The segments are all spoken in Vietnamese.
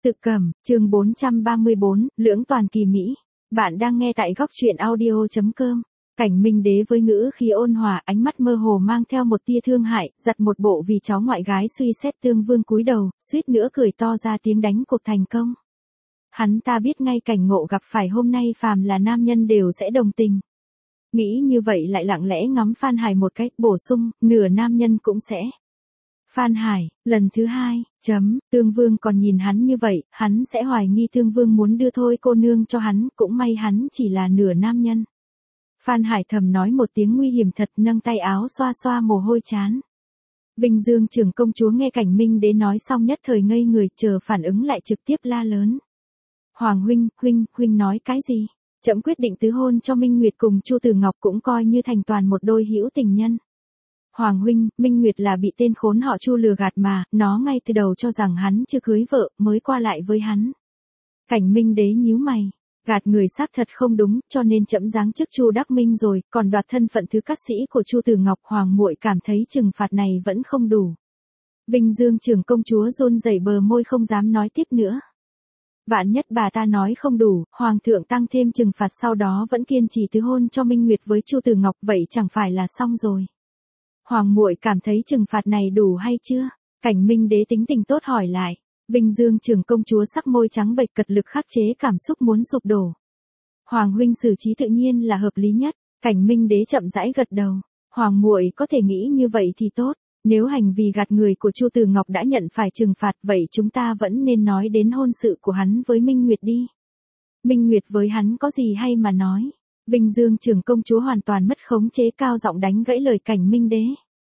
Tự Cẩm, chương 434, Lưỡng toàn kỳ mỹ. Bạn đang nghe tại góc truyện audio.com. Cảnh Minh Đế với ngữ khí ôn hòa, ánh mắt mơ hồ mang theo một tia thương hại, giặt một bộ vì cháu ngoại gái suy xét tương vương cúi đầu, suýt nữa cười to ra tiếng đánh cuộc thành công. Hắn ta biết ngay cảnh ngộ gặp phải hôm nay phàm là nam nhân đều sẽ đồng tình. Nghĩ như vậy lại lặng lẽ ngắm Phan Hải một cách bổ sung, nửa nam nhân cũng sẽ. Phan Hải, lần thứ hai, Tương Vương còn nhìn hắn như vậy, hắn sẽ hoài nghi Tương Vương muốn đưa thôi cô nương cho hắn, cũng may hắn chỉ là nửa nam nhân. Phan Hải thầm nói một tiếng nguy hiểm thật, nâng tay áo xoa xoa mồ hôi trán. Vinh Dương trưởng công chúa nghe Cảnh Minh Đế nói xong nhất thời ngây người, chờ phản ứng lại trực tiếp la lớn. Hoàng huynh nói cái gì? Trẫm quyết định tứ hôn cho Minh Nguyệt cùng Chu Tử Ngọc, cũng coi như thành toàn một đôi hữu tình nhân. Hoàng huynh, Minh Nguyệt là bị tên khốn họ Chu lừa gạt mà, nó ngay từ đầu cho rằng hắn chưa cưới vợ, mới qua lại với hắn. Cảnh Minh Đế nhíu mày, gạt người xác thật không đúng, cho nên trẫm giáng chức Chu Đắc Minh rồi, còn đoạt thân phận thứ cát sĩ của Chu Tử Ngọc. Hoàng muội cảm thấy trừng phạt này vẫn không đủ. Vinh Dương trưởng công chúa run rẩy bờ môi không dám nói tiếp nữa. Vạn nhất bà ta nói không đủ, Hoàng thượng tăng thêm trừng phạt sau đó vẫn kiên trì tứ hôn cho Minh Nguyệt với Chu Tử Ngọc, vậy chẳng phải là xong rồi. Hoàng muội cảm thấy trừng phạt này đủ hay chưa? Cảnh Minh Đế tính tình tốt hỏi lại. Vinh Dương trưởng công chúa sắc môi trắng bệch cật lực khắc chế cảm xúc muốn sụp đổ. Hoàng huynh xử trí tự nhiên là hợp lý nhất. Cảnh Minh Đế chậm rãi gật đầu. Hoàng muội có thể nghĩ như vậy thì tốt. Nếu hành vi gạt người của Chu Tử Ngọc đã nhận phải trừng phạt, vậy chúng ta vẫn nên nói đến hôn sự của hắn với Minh Nguyệt đi. Minh Nguyệt với hắn có gì hay mà nói? Vinh Dương trưởng công chúa hoàn toàn mất khống chế, cao giọng đánh gãy lời Cảnh Minh Đế.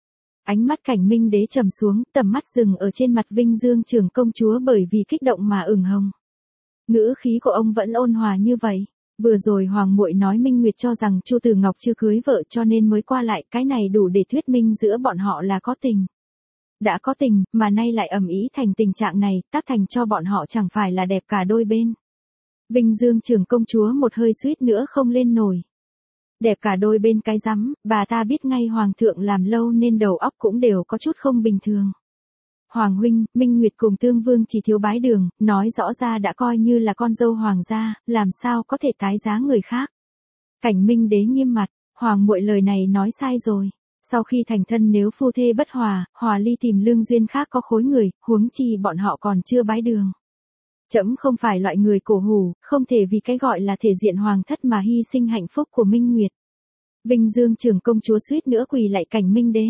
Ánh mắt Cảnh Minh Đế trầm xuống, tầm mắt dừng ở trên mặt Vinh Dương trưởng công chúa bởi vì kích động mà ửng hồng. Ngữ khí của ông vẫn ôn hòa như vậy. Vừa rồi Hoàng muội nói Minh Nguyệt cho rằng Chu Tử Ngọc chưa cưới vợ cho nên mới qua lại, cái này đủ để thuyết minh giữa bọn họ là có tình. Đã có tình, mà nay lại ầm ĩ thành tình trạng này, tác thành cho bọn họ chẳng phải là đẹp cả đôi bên. Vinh Dương trưởng công chúa một hơi suýt nữa không lên nổi. Đẹp cả đôi bên cái rắm, bà ta biết ngay Hoàng thượng làm lâu nên đầu óc cũng đều có chút không bình thường. Hoàng huynh, Minh Nguyệt cùng Tương Vương chỉ thiếu bái đường, nói rõ ra đã coi như là con dâu hoàng gia, làm sao có thể tái giá người khác. Cảnh Minh Đế nghiêm mặt, Hoàng muội lời này nói sai rồi. Sau khi thành thân nếu phu thê bất hòa, hòa ly tìm lương duyên khác có khối người, huống chi bọn họ còn chưa bái đường. Trẫm không phải loại người cổ hủ, không thể vì cái gọi là thể diện hoàng thất mà hy sinh hạnh phúc của Minh Nguyệt. Vinh Dương trưởng công chúa suýt nữa quỳ lại Cảnh Minh Đế.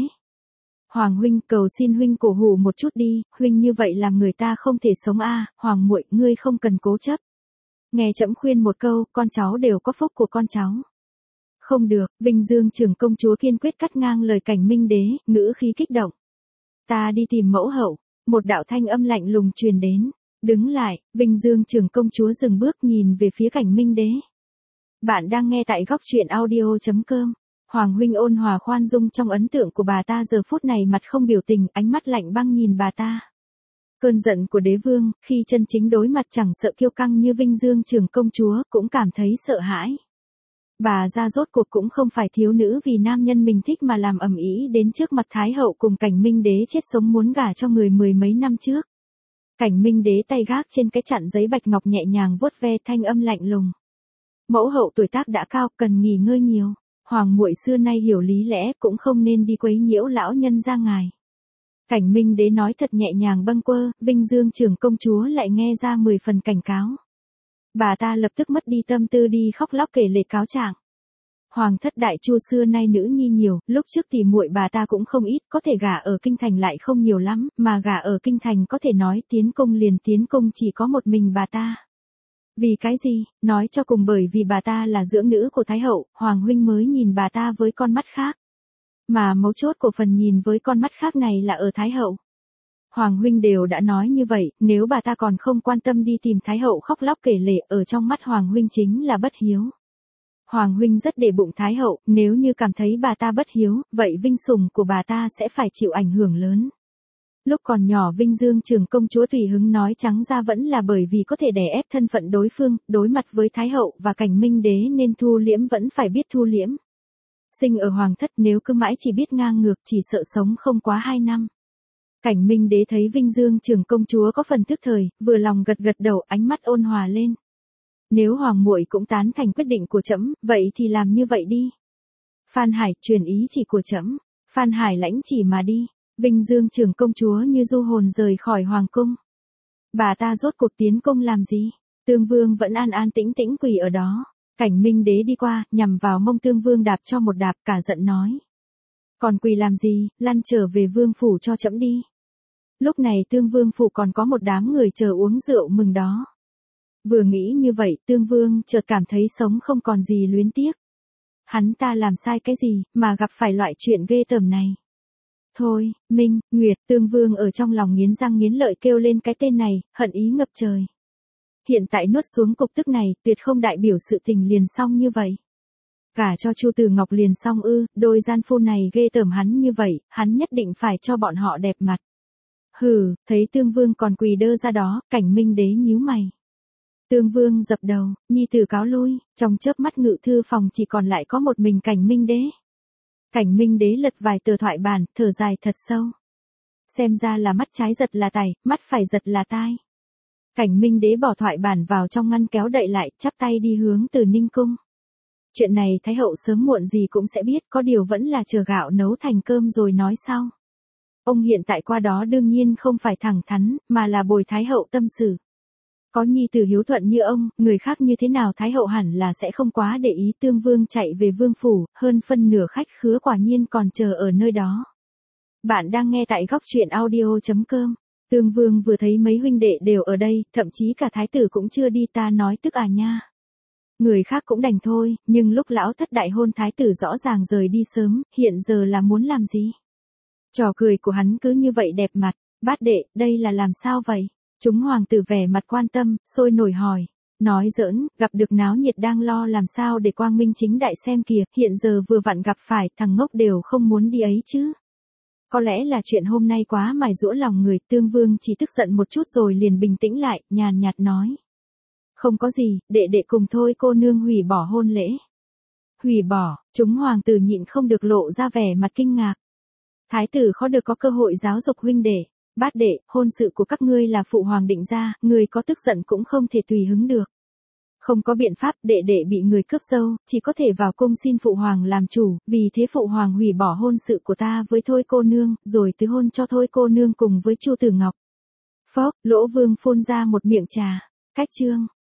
Hoàng huynh, cầu xin huynh cổ hủ một chút đi, huynh như vậy làm người ta không thể sống a. Hoàng muội, ngươi không cần cố chấp. Nghe trẫm khuyên một câu, con cháu đều có phúc của con cháu. Không được, Vinh Dương trưởng công chúa kiên quyết cắt ngang lời Cảnh Minh Đế, ngữ khí kích động. Ta đi tìm mẫu hậu. Một đạo thanh âm lạnh lùng truyền đến. Đứng lại, Vinh Dương trưởng công chúa dừng bước nhìn về phía Cảnh Minh Đế. Bạn đang nghe tại góc truyện audio.com. Hoàng huynh ôn hòa khoan dung, trong ấn tượng của bà ta giờ phút này mặt không biểu tình, ánh mắt lạnh băng nhìn bà ta. Cơn giận của đế vương, khi chân chính đối mặt chẳng sợ kiêu căng như Vinh Dương trưởng công chúa, cũng cảm thấy sợ hãi. Bà ra rốt cuộc cũng không phải thiếu nữ vì nam nhân mình thích mà làm ầm ĩ đến trước mặt Thái hậu cùng Cảnh Minh Đế chết sống muốn gả cho người mười mấy năm trước. Cảnh Minh Đế tay gác trên cái chặn giấy bạch ngọc nhẹ nhàng vuốt ve, thanh âm lạnh lùng. Mẫu hậu tuổi tác đã cao, cần nghỉ ngơi nhiều. Hoàng muội xưa nay hiểu lý lẽ, cũng không nên đi quấy nhiễu lão nhân gia ngài. Cảnh Minh Đế nói thật nhẹ nhàng bâng quơ, Vinh Dương trưởng công chúa lại nghe ra 10 phần cảnh cáo. Bà ta lập tức mất đi tâm tư đi khóc lóc kể lể cáo trạng. Hoàng thất đại Chu xưa nay nữ nhi nhiều, lúc trước thì muội bà ta cũng không ít, có thể gả ở kinh thành lại không nhiều lắm, mà gả ở kinh thành có thể nói tiến cung liền tiến cung chỉ có một mình bà ta. Vì cái gì? Nói cho cùng bởi vì bà ta là dưỡng nữ của Thái hậu, Hoàng huynh mới nhìn bà ta với con mắt khác. Mà mấu chốt của phần nhìn với con mắt khác này là ở Thái hậu. Hoàng huynh đều đã nói như vậy, nếu bà ta còn không quan tâm đi tìm Thái hậu khóc lóc kể lể, ở trong mắt Hoàng huynh chính là bất hiếu. Hoàng huynh rất để bụng Thái hậu, nếu như cảm thấy bà ta bất hiếu, vậy vinh sủng của bà ta sẽ phải chịu ảnh hưởng lớn. Lúc còn nhỏ Vinh Dương trưởng công chúa tùy hứng nói trắng ra vẫn là bởi vì có thể đè ép thân phận đối phương, đối mặt với Thái hậu và Cảnh Minh Đế nên thu liễm vẫn phải biết thu liễm. Sinh ở hoàng thất nếu cứ mãi chỉ biết ngang ngược chỉ sợ sống không quá 2 năm. Cảnh Minh Đế thấy Vinh Dương Trường công chúa có phần thức thời, vừa lòng gật gật đầu, ánh mắt ôn hòa lên. Nếu hoàng muội cũng tán thành quyết định của trẫm, vậy thì làm như vậy đi. Phan Hải, truyền ý chỉ của trẫm. Phan Hải lãnh chỉ mà đi. Vinh Dương Trường công chúa như du hồn rời khỏi hoàng cung. Bà ta rốt cuộc tiến cung làm gì? Tương Vương vẫn an an tĩnh tĩnh quỳ ở đó. Cảnh Minh Đế đi qua, nhằm vào mông Tương Vương đạp cho một đạp, cả giận nói. Còn quỳ làm gì, lăn trở về vương phủ cho trẫm đi. Lúc này Tương Vương phủ còn có một đám người chờ uống rượu mừng đó. Vừa nghĩ như vậy, Tương Vương chợt cảm thấy sống không còn gì luyến tiếc. Hắn ta làm sai cái gì, mà gặp phải loại chuyện ghê tởm này. Thôi, Minh, Nguyệt, Tương Vương ở trong lòng nghiến răng nghiến lợi kêu lên cái tên này, hận ý ngập trời. Hiện tại nuốt xuống cục tức này, tuyệt không đại biểu sự tình liền xong như vậy. Cả cho Chu Từ Ngọc liền xong ư, đôi gian phu này ghê tởm hắn như vậy, hắn nhất định phải cho bọn họ đẹp mặt. Hừ, thấy Tương Vương còn quỳ đơ ra đó, Cảnh Minh Đế nhíu mày. Tương Vương dập đầu, nhi tử cáo lui, trong chớp mắt ngự thư phòng chỉ còn lại có một mình Cảnh Minh Đế. Cảnh Minh Đế lật vài tờ thoại bản, thở dài thật sâu. Xem ra là mắt trái giật là tài, mắt phải giật là tai. Cảnh Minh Đế bỏ thoại bản vào trong ngăn kéo đậy lại, chắp tay đi hướng Từ Ninh cung. Chuyện này Thái hậu sớm muộn gì cũng sẽ biết, có điều vẫn là chờ gạo nấu thành cơm rồi nói sau. Ông hiện tại qua đó đương nhiên không phải thẳng thắn, mà là bồi Thái hậu tâm sự. Có nhi tử hiếu thuận như ông, người khác như thế nào Thái hậu hẳn là sẽ không quá để ý. Tương Vương chạy về vương phủ, hơn phân nửa khách khứa quả nhiên còn chờ ở nơi đó. Bạn đang nghe tại góc truyện audio.com. Tương Vương vừa thấy mấy huynh đệ đều ở đây, thậm chí cả thái tử cũng chưa đi, ta nói tức à nha. Người khác cũng đành thôi, nhưng lúc lão thất đại hôn thái tử rõ ràng rời đi sớm, hiện giờ là muốn làm gì? Trò cười của hắn cứ như vậy đẹp mặt. Bát đệ, đây là làm sao vậy? Chúng hoàng tử vẻ mặt quan tâm, sôi nổi hỏi. Nói giỡn, gặp được náo nhiệt đang lo làm sao để quang minh chính đại xem kìa, hiện giờ vừa vặn gặp phải, thằng ngốc đều không muốn đi ấy chứ. Có lẽ là chuyện hôm nay quá mài giũa lòng người, Tương Vương chỉ tức giận một chút rồi liền bình tĩnh lại, nhàn nhạt nói. Không có gì, đệ đệ cùng thôi cô nương hủy bỏ hôn lễ. Hủy bỏ, chúng hoàng tử nhịn không được lộ ra vẻ mặt kinh ngạc. Thái tử khó được có cơ hội giáo dục huynh đệ. Bát đệ, hôn sự của các ngươi là phụ hoàng định ra, người có tức giận cũng không thể tùy hứng được. Không có biện pháp, đệ đệ bị người cướp dâu, chỉ có thể vào cung xin phụ hoàng làm chủ, vì thế phụ hoàng hủy bỏ hôn sự của ta với thôi cô nương, rồi tứ hôn cho thôi cô nương cùng với Chu Tử Ngọc. Phốc, Lỗ Vương phun ra một miệng trà. Cách chương.